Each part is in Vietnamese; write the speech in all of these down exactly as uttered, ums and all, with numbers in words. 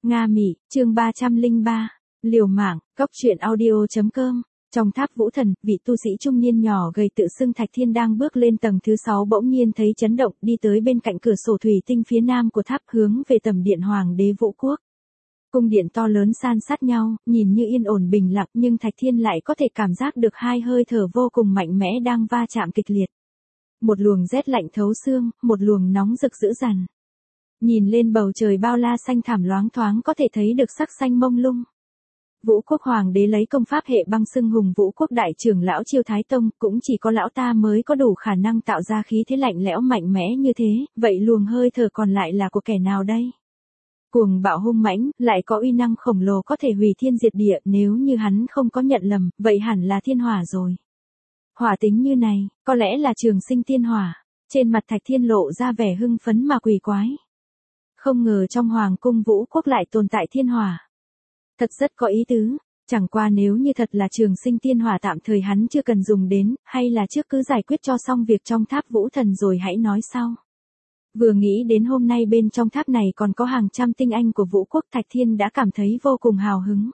Nga Mị, chương ba trăm lẻ ba, liều mạng, cóc truyện audio chấm com. Trong tháp vũ thần, vị tu sĩ trung niên nhỏ gầy tự xưng Thạch Thiên đang bước lên tầng thứ sáu bỗng nhiên thấy chấn động, đi tới bên cạnh cửa sổ thủy tinh phía nam của tháp hướng về tầm điện Hoàng đế Vũ Quốc. Cung điện to lớn san sát nhau, nhìn như yên ổn bình lặng nhưng Thạch Thiên lại có thể cảm giác được hai hơi thở vô cùng mạnh mẽ đang va chạm kịch liệt. Một luồng rét lạnh thấu xương, một luồng nóng rực dữ dằn. Nhìn lên bầu trời bao la xanh thẳm loáng thoáng có thể thấy được sắc xanh mông lung. Vũ Quốc Hoàng đế lấy công pháp hệ băng xưng hùng Vũ Quốc đại trưởng lão Chiêu Thái Tông, cũng chỉ có lão ta mới có đủ khả năng tạo ra khí thế lạnh lẽo mạnh mẽ như thế, vậy luồng hơi thở còn lại là của kẻ nào đây? Cuồng bạo hung mãnh, lại có uy năng khổng lồ có thể hủy thiên diệt địa, nếu như hắn không có nhận lầm, vậy hẳn là thiên hỏa rồi. Hỏa tính như này, có lẽ là trường sinh tiên hỏa. Trên mặt Thạch Thiên lộ ra vẻ hưng phấn mà quỷ quái. Không ngờ trong Hoàng cung Vũ Quốc lại tồn tại thiên hỏa. Thật rất có ý tứ, chẳng qua nếu như thật là trường sinh tiên hỏa tạm thời hắn chưa cần dùng đến, hay là trước cứ giải quyết cho xong việc trong tháp vũ thần rồi hãy nói sau. Vừa nghĩ đến hôm nay bên trong tháp này còn có hàng trăm tinh anh của Vũ Quốc, Thạch Thiên đã cảm thấy vô cùng hào hứng.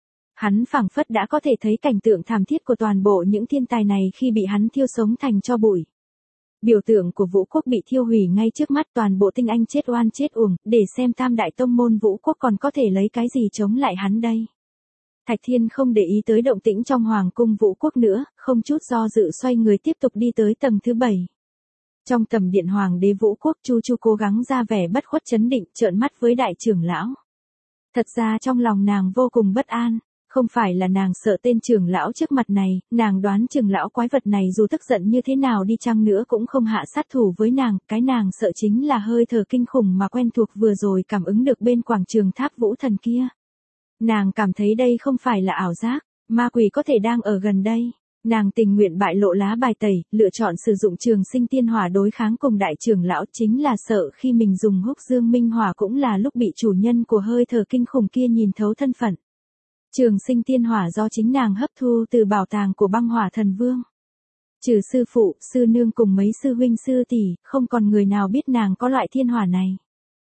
Hắn phảng phất đã có thể thấy cảnh tượng thảm thiết của toàn bộ những thiên tài này khi bị hắn thiêu sống thành tro bụi. Biểu tượng của Vũ Quốc bị thiêu hủy ngay trước mắt, toàn bộ tinh anh chết oan chết uổng, để xem tam đại tông môn Vũ Quốc còn có thể lấy cái gì chống lại hắn đây. Thạch Thiên không để ý tới động tĩnh trong Hoàng cung Vũ Quốc nữa, không chút do dự xoay người tiếp tục đi tới tầng thứ bảy. Trong tầm điện Hoàng đế Vũ Quốc, Chu Chu cố gắng ra vẻ bất khuất trấn định, trợn mắt với đại trưởng lão. Thật ra trong lòng nàng vô cùng bất an. Không phải là nàng sợ tên trưởng lão trước mặt này, nàng đoán trưởng lão quái vật này dù tức giận như thế nào đi chăng nữa cũng không hạ sát thủ với nàng, cái nàng sợ chính là hơi thở kinh khủng mà quen thuộc vừa rồi cảm ứng được bên quảng trường tháp vũ thần kia. Nàng cảm thấy đây không phải là ảo giác, ma quỷ có thể đang ở gần đây. Nàng tình nguyện bại lộ lá bài tẩy, lựa chọn sử dụng trường sinh tiên hỏa đối kháng cùng đại trưởng lão, chính là sợ khi mình dùng húc dương minh hỏa cũng là lúc bị chủ nhân của hơi thở kinh khủng kia nhìn thấu thân phận. Trường sinh tiên hỏa do chính nàng hấp thu từ bảo tàng của băng hỏa thần vương. Trừ sư phụ, sư nương cùng mấy sư huynh sư tỷ, không còn người nào biết nàng có loại thiên hỏa này.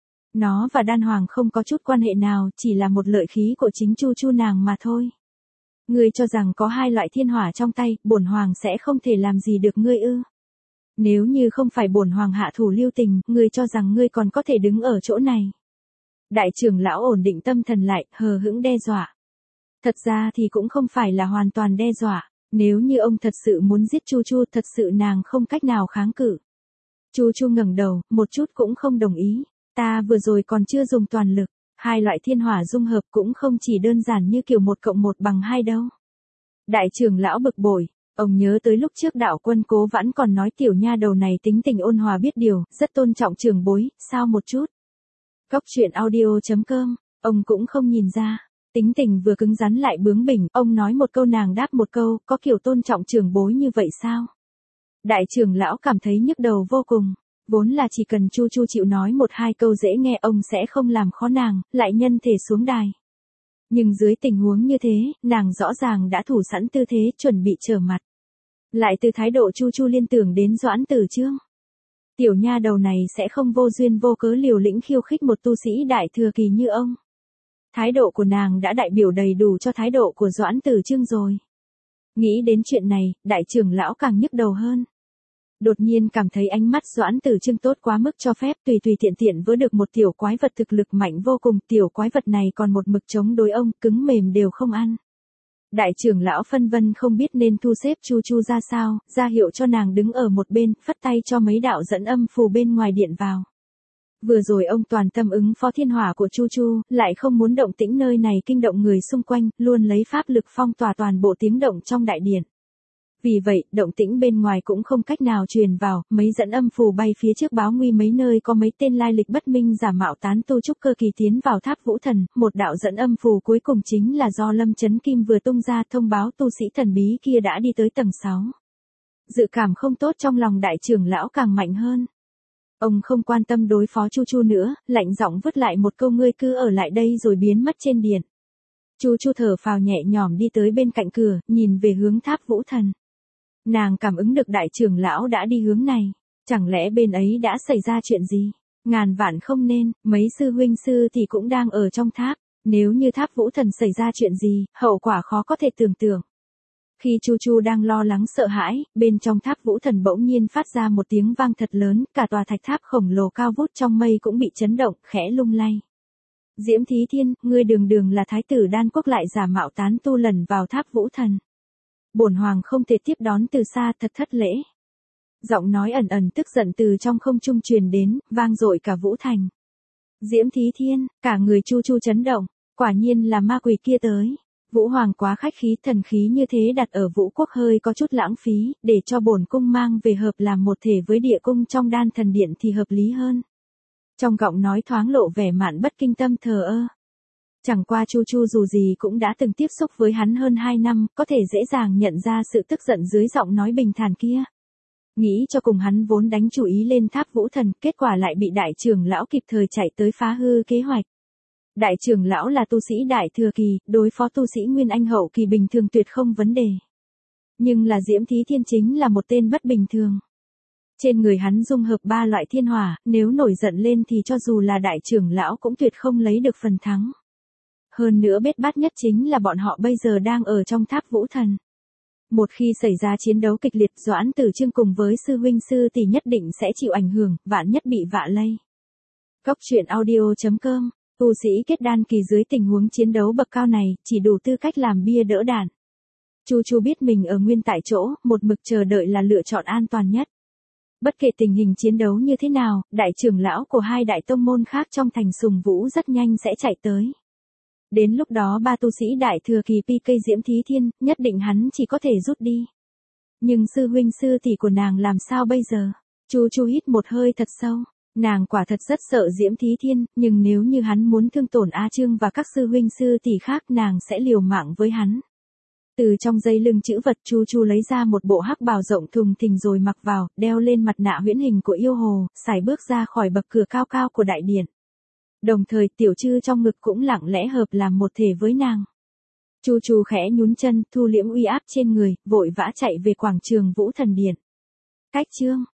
Nó và đan hoàng không có chút quan hệ nào, chỉ là một lợi khí của chính Chu Chu nàng mà thôi. Ngươi cho rằng có hai loại thiên hỏa trong tay, bổn hoàng sẽ không thể làm gì được ngươi ư? Nếu như không phải bổn hoàng hạ thủ lưu tình, ngươi cho rằng ngươi còn có thể đứng ở chỗ này? Đại trưởng lão ổn định tâm thần lại, hờ hững đe dọa. Thật ra thì cũng không phải là hoàn toàn đe dọa, nếu như ông thật sự muốn giết Chu Chu, thật sự nàng không cách nào kháng cự. Chu Chu ngẩng đầu, một chút cũng không đồng ý, ta vừa rồi còn chưa dùng toàn lực, hai loại thiên hỏa dung hợp cũng không chỉ đơn giản như kiểu một cộng một bằng hai đâu. Đại trưởng lão bực bội, ông nhớ tới lúc trước đạo quân Cố Vãn còn nói tiểu nha đầu này tính tình ôn hòa biết điều, rất tôn trọng trưởng bối, sao một chút. Cóc truyện audio chấm com, ông cũng không nhìn ra. Tính tình vừa cứng rắn lại bướng bỉnh, ông nói một câu nàng đáp một câu, có kiểu tôn trọng trưởng bối như vậy sao? Đại trưởng lão cảm thấy nhức đầu vô cùng, vốn là chỉ cần Chu Chu chịu nói một hai câu dễ nghe ông sẽ không làm khó nàng, lại nhân thể xuống đài. Nhưng dưới tình huống như thế, nàng rõ ràng đã thủ sẵn tư thế chuẩn bị trở mặt. Lại từ thái độ Chu Chu liên tưởng đến Doãn Tử Chương. Tiểu nha đầu này sẽ không vô duyên vô cớ liều lĩnh khiêu khích một tu sĩ đại thừa kỳ như ông. Thái độ của nàng đã đại biểu đầy đủ cho thái độ của Doãn Tử Chương rồi. Nghĩ đến chuyện này, đại trưởng lão càng nhức đầu hơn. Đột nhiên cảm thấy ánh mắt Doãn Tử Chương tốt quá mức cho phép, tùy tùy tiện tiện vớ được một tiểu quái vật thực lực mạnh vô cùng, tiểu quái vật này còn một mực chống đối ông, cứng mềm đều không ăn. Đại trưởng lão phân vân không biết nên thu xếp Chu Chu ra sao, ra hiệu cho nàng đứng ở một bên, phất tay cho mấy đạo dẫn âm phù bên ngoài điện vào. Vừa rồi ông toàn tâm ứng phó thiên hỏa của Chu Chu, lại không muốn động tĩnh nơi này kinh động người xung quanh, luôn lấy pháp lực phong tỏa toàn bộ tiếng động trong đại điện. Vì vậy, động tĩnh bên ngoài cũng không cách nào truyền vào, mấy dẫn âm phù bay phía trước báo nguy mấy nơi có mấy tên lai lịch bất minh giả mạo tán tu trúc cơ kỳ tiến vào tháp vũ thần, một đạo dẫn âm phù cuối cùng chính là do Lâm Chấn Kim vừa tung ra thông báo tu sĩ thần bí kia đã đi tới tầng sáu. Dự cảm không tốt trong lòng đại trưởng lão càng mạnh hơn. Ông không quan tâm đối phó Chu Chu nữa, lạnh giọng vứt lại một câu ngươi cứ ở lại đây rồi biến mất trên điện. Chu Chu thở phào nhẹ nhõm đi tới bên cạnh cửa, nhìn về hướng tháp vũ thần. Nàng cảm ứng được đại trưởng lão đã đi hướng này, chẳng lẽ bên ấy đã xảy ra chuyện gì? Ngàn vạn không nên, mấy sư huynh sư thì cũng đang ở trong tháp. Nếu như tháp vũ thần xảy ra chuyện gì, hậu quả khó có thể tưởng tượng. Khi Chu Chu đang lo lắng sợ hãi, bên trong tháp vũ thần bỗng nhiên phát ra một tiếng vang thật lớn, cả tòa thạch tháp khổng lồ cao vút trong mây cũng bị chấn động, khẽ lung lay. Diễm Thí Thiên, ngươi đường đường là thái tử Đan Quốc lại giả mạo tán tu lẩn vào tháp vũ thần. Bổn hoàng không thể tiếp đón từ xa, thật thất lễ. Giọng nói ẩn ẩn tức giận từ trong không trung truyền đến, vang dội cả Vũ Thành. Diễm Thí Thiên, cả người Chu Chu chấn động, quả nhiên là ma quỷ kia tới. Vũ Hoàng quá khách khí, thần khí như thế đặt ở Vũ Quốc hơi có chút lãng phí, để cho bổn cung mang về hợp làm một thể với địa cung trong Đan Thần Điện thì hợp lý hơn. Trong giọng nói thoáng lộ vẻ mạn bất kinh tâm thờ ơ. Chẳng qua Chu Chu dù gì cũng đã từng tiếp xúc với hắn hơn hai năm, có thể dễ dàng nhận ra sự tức giận dưới giọng nói bình thản kia. Nghĩ cho cùng hắn vốn đánh chủ ý lên tháp vũ thần, kết quả lại bị đại trưởng lão kịp thời chạy tới phá hư kế hoạch. Đại trưởng lão là tu sĩ đại thừa kỳ, đối phó tu sĩ nguyên anh hậu kỳ bình thường tuyệt không vấn đề. Nhưng là Diễm Thí Thiên chính là một tên bất bình thường. Trên người hắn dung hợp ba loại thiên hỏa, nếu nổi giận lên thì cho dù là đại trưởng lão cũng tuyệt không lấy được phần thắng. Hơn nữa bết bát nhất chính là bọn họ bây giờ đang ở trong tháp vũ thần. Một khi xảy ra chiến đấu kịch liệt, Doãn Tử Trương cùng với sư huynh sư tỷ nhất định sẽ chịu ảnh hưởng, vạn nhất bị vạ lây. Cốc truyện audio chấm com, tu sĩ kết đan kỳ dưới tình huống chiến đấu bậc cao này, chỉ đủ tư cách làm bia đỡ đạn. Chu Chu biết mình ở nguyên tại chỗ, một mực chờ đợi là lựa chọn an toàn nhất. Bất kể tình hình chiến đấu như thế nào, đại trưởng lão của hai đại tông môn khác trong thành Sùng Vũ rất nhanh sẽ chạy tới. Đến lúc đó ba tu sĩ đại thừa kỳ pê ca Diễm Thí Thiên, nhất định hắn chỉ có thể rút đi. Nhưng sư huynh sư tỷ của nàng làm sao bây giờ? Chu Chu hít một hơi thật sâu. Nàng quả thật rất sợ Diễm Thí Thiên, nhưng nếu như hắn muốn thương tổn A Trương và các sư huynh sư tỷ khác nàng sẽ liều mạng với hắn. Từ trong dây lưng chữ vật Chu Chu lấy ra một bộ hắc bào rộng thùng thình rồi mặc vào, đeo lên mặt nạ huyễn hình của yêu hồ, sải bước ra khỏi bậc cửa cao cao của đại điện. Đồng thời tiểu trư trong ngực cũng lặng lẽ hợp làm một thể với nàng. Chu Chu khẽ nhún chân, thu liễm uy áp trên người, vội vã chạy về quảng trường Vũ Thần Điện. Cách chương